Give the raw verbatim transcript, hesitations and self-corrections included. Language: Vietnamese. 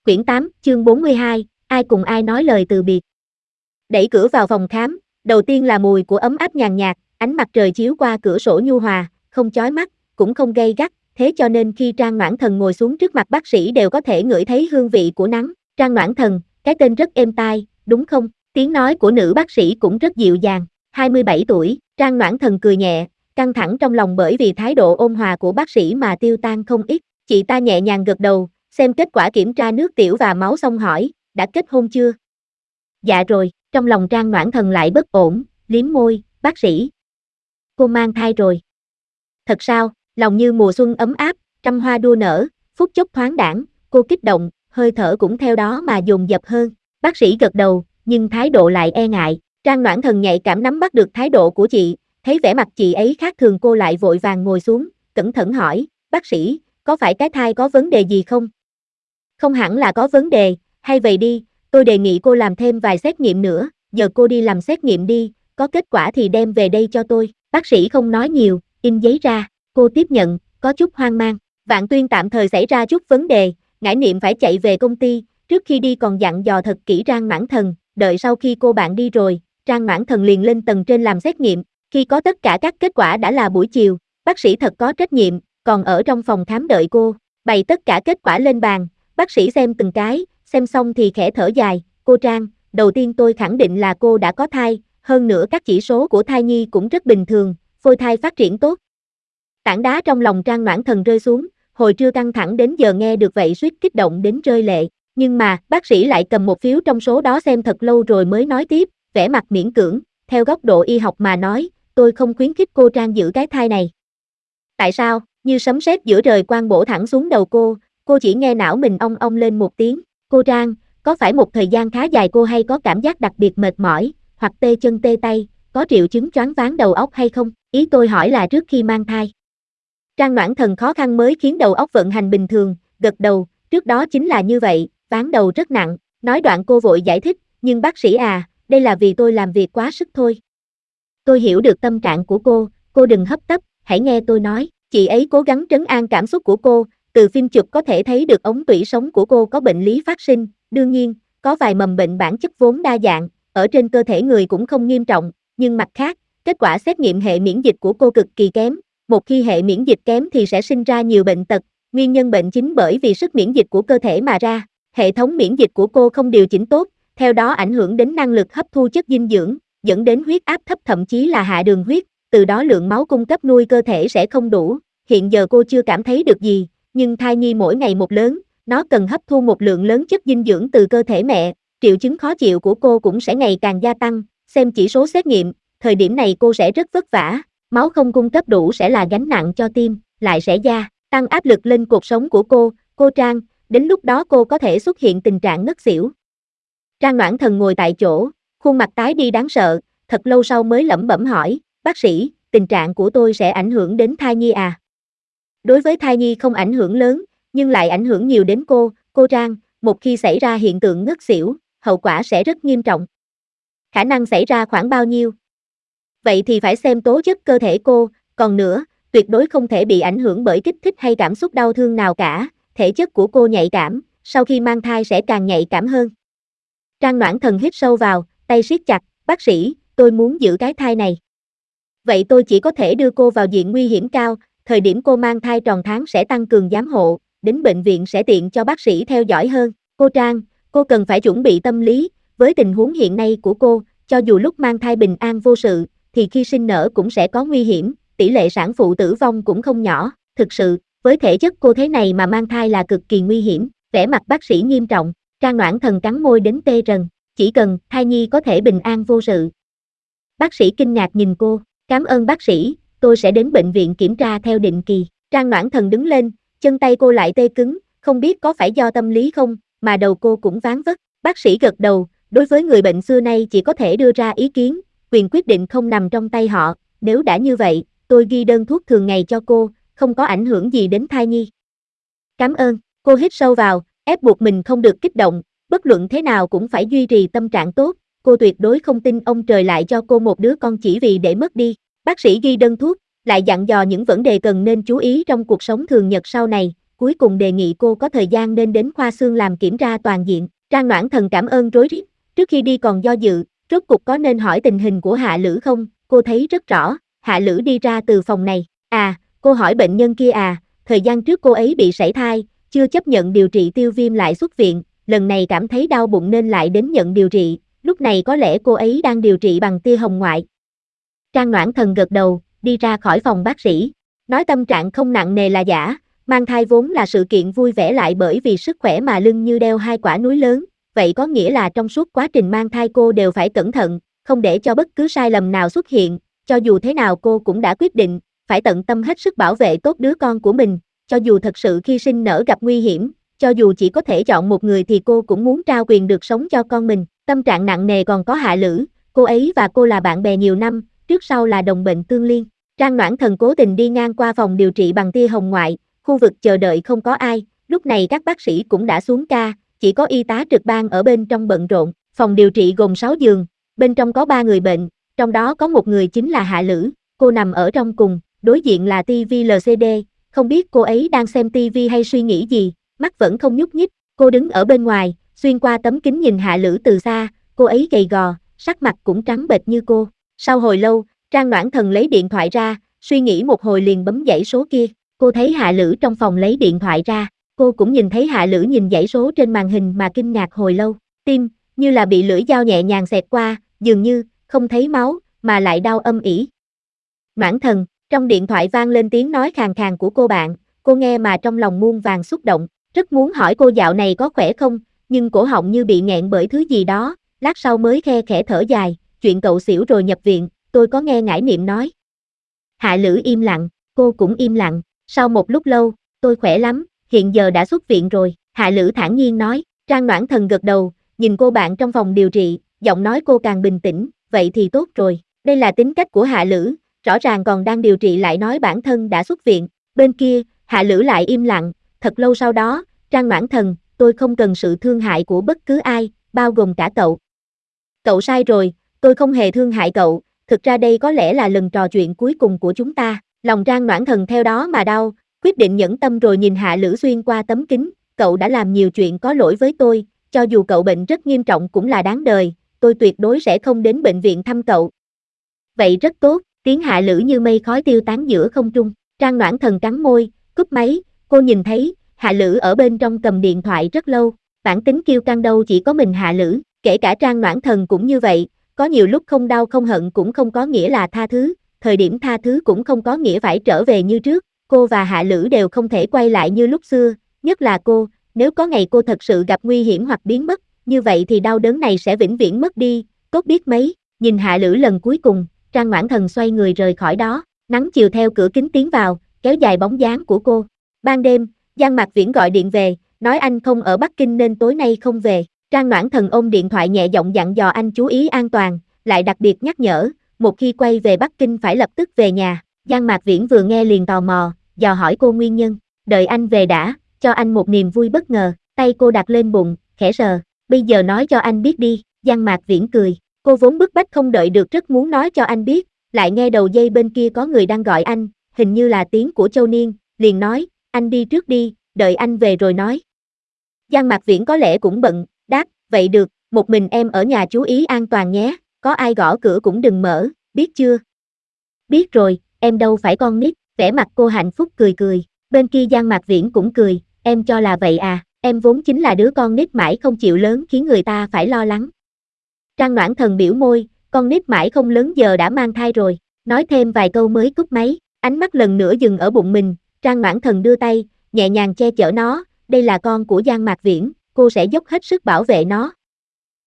Quyển tám, chương bốn mươi hai, ai cùng ai nói lời từ biệt. Đẩy cửa vào phòng khám, đầu tiên là mùi của ấm áp nhàn nhạt, ánh mặt trời chiếu qua cửa sổ nhu hòa, không chói mắt, cũng không gay gắt, thế cho nên khi Trang Noãn Thần ngồi xuống trước mặt bác sĩ đều có thể ngửi thấy hương vị của nắng. Trang Noãn Thần, cái tên rất êm tai, đúng không? Tiếng nói của nữ bác sĩ cũng rất dịu dàng. hai mươi bảy tuổi, Trang Noãn Thần cười nhẹ, căng thẳng trong lòng bởi vì thái độ ôn hòa của bác sĩ mà tiêu tan không ít. Chị ta nhẹ nhàng gật đầu, xem kết quả kiểm tra nước tiểu và máu xong hỏi, đã kết hôn chưa? Dạ rồi, trong lòng Trang Noãn Thần lại bất ổn, liếm môi, bác sĩ. Cô mang thai rồi. Thật sao? Lòng như mùa xuân ấm áp, trăm hoa đua nở, phút chốc thoáng đãng, cô kích động, hơi thở cũng theo đó mà dồn dập hơn. Bác sĩ gật đầu, nhưng thái độ lại e ngại. Trang Noãn Thần nhạy cảm nắm bắt được thái độ của chị, thấy vẻ mặt chị ấy khác thường cô lại vội vàng ngồi xuống, cẩn thận hỏi, bác sĩ, có phải cái thai có vấn đề gì không? Không hẳn là có vấn đề, hay vậy đi, tôi đề nghị cô làm thêm vài xét nghiệm nữa, giờ cô đi làm xét nghiệm đi, có kết quả thì đem về đây cho tôi. Bác sĩ không nói nhiều, in giấy ra, cô tiếp nhận, có chút hoang mang. Vạn Tuyên tạm thời xảy ra chút vấn đề, ngải niệm phải chạy về công ty, trước khi đi còn dặn dò thật kỹ Trang Noãn Thần, đợi sau khi cô bạn đi rồi, Trang Noãn Thần liền lên tầng trên làm xét nghiệm, khi có tất cả các kết quả đã là buổi chiều, bác sĩ thật có trách nhiệm, còn ở trong phòng khám đợi cô, bày tất cả kết quả lên bàn, bác sĩ xem từng cái, xem xong thì khẽ thở dài, cô Trang, đầu tiên tôi khẳng định là cô đã có thai, hơn nữa các chỉ số của thai nhi cũng rất bình thường, phôi thai phát triển tốt. Tảng đá trong lòng Trang Noãn Thần rơi xuống, hồi trưa căng thẳng đến giờ nghe được vậy suýt kích động đến rơi lệ, nhưng mà, bác sĩ lại cầm một phiếu trong số đó xem thật lâu rồi mới nói tiếp, vẻ mặt miễn cưỡng, theo góc độ y học mà nói, tôi không khuyến khích cô Trang giữ cái thai này. Tại sao? Như sấm sét giữa trời quang bổ thẳng xuống đầu cô, cô chỉ nghe não mình ong ong lên một tiếng, cô Trang, có phải một thời gian khá dài cô hay có cảm giác đặc biệt mệt mỏi, hoặc tê chân tê tay, có triệu chứng choáng váng đầu óc hay không? Ý tôi hỏi là trước khi mang thai. Trang Noãn Thần khó khăn mới khiến đầu óc vận hành bình thường, gật đầu, trước đó chính là như vậy, ván đầu rất nặng, nói đoạn cô vội giải thích, nhưng bác sĩ à, đây là vì tôi làm việc quá sức thôi. Tôi hiểu được tâm trạng của cô, cô đừng hấp tấp, hãy nghe tôi nói, chị ấy cố gắng trấn an cảm xúc của cô, từ phim chụp có thể thấy được ống tủy sống của cô có bệnh lý phát sinh, đương nhiên, có vài mầm bệnh bản chất vốn đa dạng, ở trên cơ thể người cũng không nghiêm trọng, nhưng mặt khác, kết quả xét nghiệm hệ miễn dịch của cô cực kỳ kém, một khi hệ miễn dịch kém thì sẽ sinh ra nhiều bệnh tật, nguyên nhân bệnh chính bởi vì sức miễn dịch của cơ thể mà ra, hệ thống miễn dịch của cô không điều chỉnh tốt, theo đó ảnh hưởng đến năng lực hấp thu chất dinh dưỡng, dẫn đến huyết áp thấp thậm chí là hạ đường huyết, từ đó lượng máu cung cấp nuôi cơ thể sẽ không đủ, hiện giờ cô chưa cảm thấy được gì, nhưng thai nhi mỗi ngày một lớn, nó cần hấp thu một lượng lớn chất dinh dưỡng từ cơ thể mẹ, triệu chứng khó chịu của cô cũng sẽ ngày càng gia tăng, xem chỉ số xét nghiệm, thời điểm này cô sẽ rất vất vả, máu không cung cấp đủ sẽ là gánh nặng cho tim, lại sẽ gia tăng áp lực lên cột sống của cô, cô Trang, đến lúc đó cô có thể xuất hiện tình trạng ngất xỉu. Trang Noãn Thần ngồi tại chỗ, khuôn mặt tái đi đáng sợ, thật lâu sau mới lẩm bẩm hỏi, bác sĩ, tình trạng của tôi sẽ ảnh hưởng đến thai nhi à? Đối với thai nhi không ảnh hưởng lớn, nhưng lại ảnh hưởng nhiều đến cô, cô Trang, một khi xảy ra hiện tượng ngất xỉu, hậu quả sẽ rất nghiêm trọng. Khả năng xảy ra khoảng bao nhiêu? Vậy thì phải xem tố chất cơ thể cô, còn nữa, tuyệt đối không thể bị ảnh hưởng bởi kích thích hay cảm xúc đau thương nào cả, thể chất của cô nhạy cảm, sau khi mang thai sẽ càng nhạy cảm hơn. Trang Noãn Thần hít sâu vào, tay siết chặt, bác sĩ, tôi muốn giữ cái thai này. Vậy tôi chỉ có thể đưa cô vào diện nguy hiểm cao, thời điểm cô mang thai tròn tháng sẽ tăng cường giám hộ, đến bệnh viện sẽ tiện cho bác sĩ theo dõi hơn. Cô Trang, cô cần phải chuẩn bị tâm lý, với tình huống hiện nay của cô, cho dù lúc mang thai bình an vô sự, thì khi sinh nở cũng sẽ có nguy hiểm, tỷ lệ sản phụ tử vong cũng không nhỏ, thực sự, với thể chất cô thế này mà mang thai là cực kỳ nguy hiểm, vẻ mặt bác sĩ nghiêm trọng, Trang Noãn Thần cắn môi đến tê rần, chỉ cần thai nhi có thể bình an vô sự. Bác sĩ kinh ngạc nhìn cô, cảm ơn bác sĩ, tôi sẽ đến bệnh viện kiểm tra theo định kỳ. Trang Noãn Thần đứng lên, chân tay cô lại tê cứng, không biết có phải do tâm lý không, mà đầu cô cũng ván vất. Bác sĩ gật đầu, đối với người bệnh xưa nay chỉ có thể đưa ra ý kiến, quyền quyết định không nằm trong tay họ, nếu đã như vậy, tôi ghi đơn thuốc thường ngày cho cô, không có ảnh hưởng gì đến thai nhi. Cảm ơn, cô hít sâu vào, ép buộc mình không được kích động, bất luận thế nào cũng phải duy trì tâm trạng tốt, cô tuyệt đối không tin ông trời lại cho cô một đứa con chỉ vì để mất đi. Bác sĩ ghi đơn thuốc, lại dặn dò những vấn đề cần nên chú ý trong cuộc sống thường nhật sau này, cuối cuối cùng đề nghị cô có thời gian nên đến khoa xương làm kiểm tra toàn diện. Trang Noãn Thần cảm ơn rối rít, trước khi đi còn do dự, rốt cục có nên hỏi tình hình của Hạ Lữ không, cô thấy rất rõ, Hạ Lữ đi ra từ phòng này, à, cô hỏi bệnh nhân kia à, thời gian trước cô ấy bị sảy thai, chưa chấp nhận điều trị tiêu viêm lại xuất viện, lần này cảm thấy đau bụng nên lại đến nhận điều trị, lúc này có lẽ cô ấy đang điều trị bằng tia hồng ngoại. Trang Noãn Thần gật đầu, đi ra khỏi phòng bác sĩ, nói tâm trạng không nặng nề là giả, mang thai vốn là sự kiện vui vẻ lại bởi vì sức khỏe mà lưng như đeo hai quả núi lớn, vậy có nghĩa là trong suốt quá trình mang thai cô đều phải cẩn thận, không để cho bất cứ sai lầm nào xuất hiện, cho dù thế nào cô cũng đã quyết định, phải tận tâm hết sức bảo vệ tốt đứa con của mình, cho dù thật sự khi sinh nở gặp nguy hiểm, cho dù chỉ có thể chọn một người thì cô cũng muốn trao quyền được sống cho con mình. Tâm trạng nặng nề còn có Hạ Lữ, cô ấy và cô là bạn bè nhiều năm, trước sau là đồng bệnh tương liên. Trang Noãn Thần cố tình đi ngang qua phòng điều trị bằng tia hồng ngoại, khu vực chờ đợi không có ai, lúc này các bác sĩ cũng đã xuống ca, chỉ có y tá trực ban ở bên trong bận rộn. Phòng điều trị gồm sáu giường, bên trong có ba người bệnh, trong đó có một người chính là Hạ Lữ, cô nằm ở trong cùng, đối diện là ti vi lờ xê đê, không biết cô ấy đang xem ti vi hay suy nghĩ gì, mắt vẫn không nhúc nhích, cô đứng ở bên ngoài, xuyên qua tấm kính nhìn Hạ Lữ từ xa, cô ấy gầy gò, sắc mặt cũng trắng bệch như cô. Sau hồi lâu, Trang Noãn Thần lấy điện thoại ra, suy nghĩ một hồi liền bấm dãy số kia, cô thấy Hạ Lữ trong phòng lấy điện thoại ra, cô cũng nhìn thấy Hạ Lữ nhìn dãy số trên màn hình mà kinh ngạc hồi lâu, tim, như là bị lưỡi dao nhẹ nhàng xẹt qua, dường như, không thấy máu, mà lại đau âm ỉ. Noãn Thần, trong điện thoại vang lên tiếng nói khàn khàn của cô bạn, cô nghe mà trong lòng muôn vàn xúc động, rất muốn hỏi cô dạo này có khỏe không, nhưng cổ họng như bị nghẹn bởi thứ gì đó, lát sau mới khe khẽ thở dài, chuyện cậu xỉu rồi nhập viện, tôi có nghe ngải niệm nói. Hạ Lữ im lặng, cô cũng im lặng, sau một lúc lâu, tôi khỏe lắm, hiện giờ đã xuất viện rồi, Hạ Lữ thản nhiên nói. Trang Noãn Thần gật đầu, nhìn cô bạn trong phòng điều trị, giọng nói cô càng bình tĩnh, vậy thì tốt rồi, đây là tính cách của Hạ Lữ, rõ ràng còn đang điều trị lại nói bản thân đã xuất viện, bên kia, Hạ Lữ lại im lặng, thật lâu sau đó, Trang Noãn Thần, tôi không cần sự thương hại của bất cứ ai, bao gồm cả cậu. Cậu sai rồi, tôi không hề thương hại cậu, thực ra đây có lẽ là lần trò chuyện cuối cùng của chúng ta, lòng Trang Noãn Thần theo đó mà đau, quyết định nhẫn tâm rồi nhìn Hạ Lữ xuyên qua tấm kính, cậu đã làm nhiều chuyện có lỗi với tôi, cho dù cậu bệnh rất nghiêm trọng cũng là đáng đời, tôi tuyệt đối sẽ không đến bệnh viện thăm cậu. Vậy rất tốt, tiếng Hạ Lữ như mây khói tiêu tán giữa không trung, Trang Noãn Thần cắn môi, cúp máy, cô nhìn thấy, Hạ Lữ ở bên trong cầm điện thoại rất lâu, bản tính kiêu căng đâu chỉ có mình Hạ Lữ, kể cả Trang Noãn Thần cũng như vậy, có nhiều lúc không đau không hận cũng không có nghĩa là tha thứ, thời điểm tha thứ cũng không có nghĩa phải trở về như trước, cô và Hạ Lữ đều không thể quay lại như lúc xưa, nhất là cô, nếu có ngày cô thật sự gặp nguy hiểm hoặc biến mất, như vậy thì đau đớn này sẽ vĩnh viễn mất đi, tốt biết mấy, nhìn Hạ Lữ lần cuối cùng, Trang Noãn Thần xoay người rời khỏi đó, nắng chiều theo cửa kính tiến vào, kéo dài bóng dáng của cô. Ban đêm, Giang Mạc Viễn gọi điện về, nói anh không ở Bắc Kinh nên tối nay không về. Trang Noãn Thần ôm điện thoại nhẹ giọng dặn dò anh chú ý an toàn, lại đặc biệt nhắc nhở, một khi quay về Bắc Kinh phải lập tức về nhà. Giang Mạc Viễn vừa nghe liền tò mò, dò hỏi cô nguyên nhân, đợi anh về đã, cho anh một niềm vui bất ngờ, tay cô đặt lên bụng, khẽ sờ, bây giờ nói cho anh biết đi, Giang Mạc Viễn cười, cô vốn bức bách không đợi được rất muốn nói cho anh biết, lại nghe đầu dây bên kia có người đang gọi anh, hình như là tiếng của Châu Niên, liền nói, anh đi trước đi, đợi anh về rồi nói. Giang Mạc Viễn có lẽ cũng bận, đáp, vậy được, một mình em ở nhà chú ý an toàn nhé, có ai gõ cửa cũng đừng mở, biết chưa? Biết rồi, em đâu phải con nít, vẻ mặt cô hạnh phúc cười cười, bên kia Giang Mạc Viễn cũng cười, em cho là vậy à, em vốn chính là đứa con nít mãi không chịu lớn khiến người ta phải lo lắng. Trang Noãn Thần biểu môi, con nít mãi không lớn giờ đã mang thai rồi, nói thêm vài câu mới cúp máy, ánh mắt lần nữa dừng ở bụng mình, Trang Noãn Thần đưa tay, nhẹ nhàng che chở nó, đây là con của Giang Mạc Viễn, cô sẽ dốc hết sức bảo vệ nó,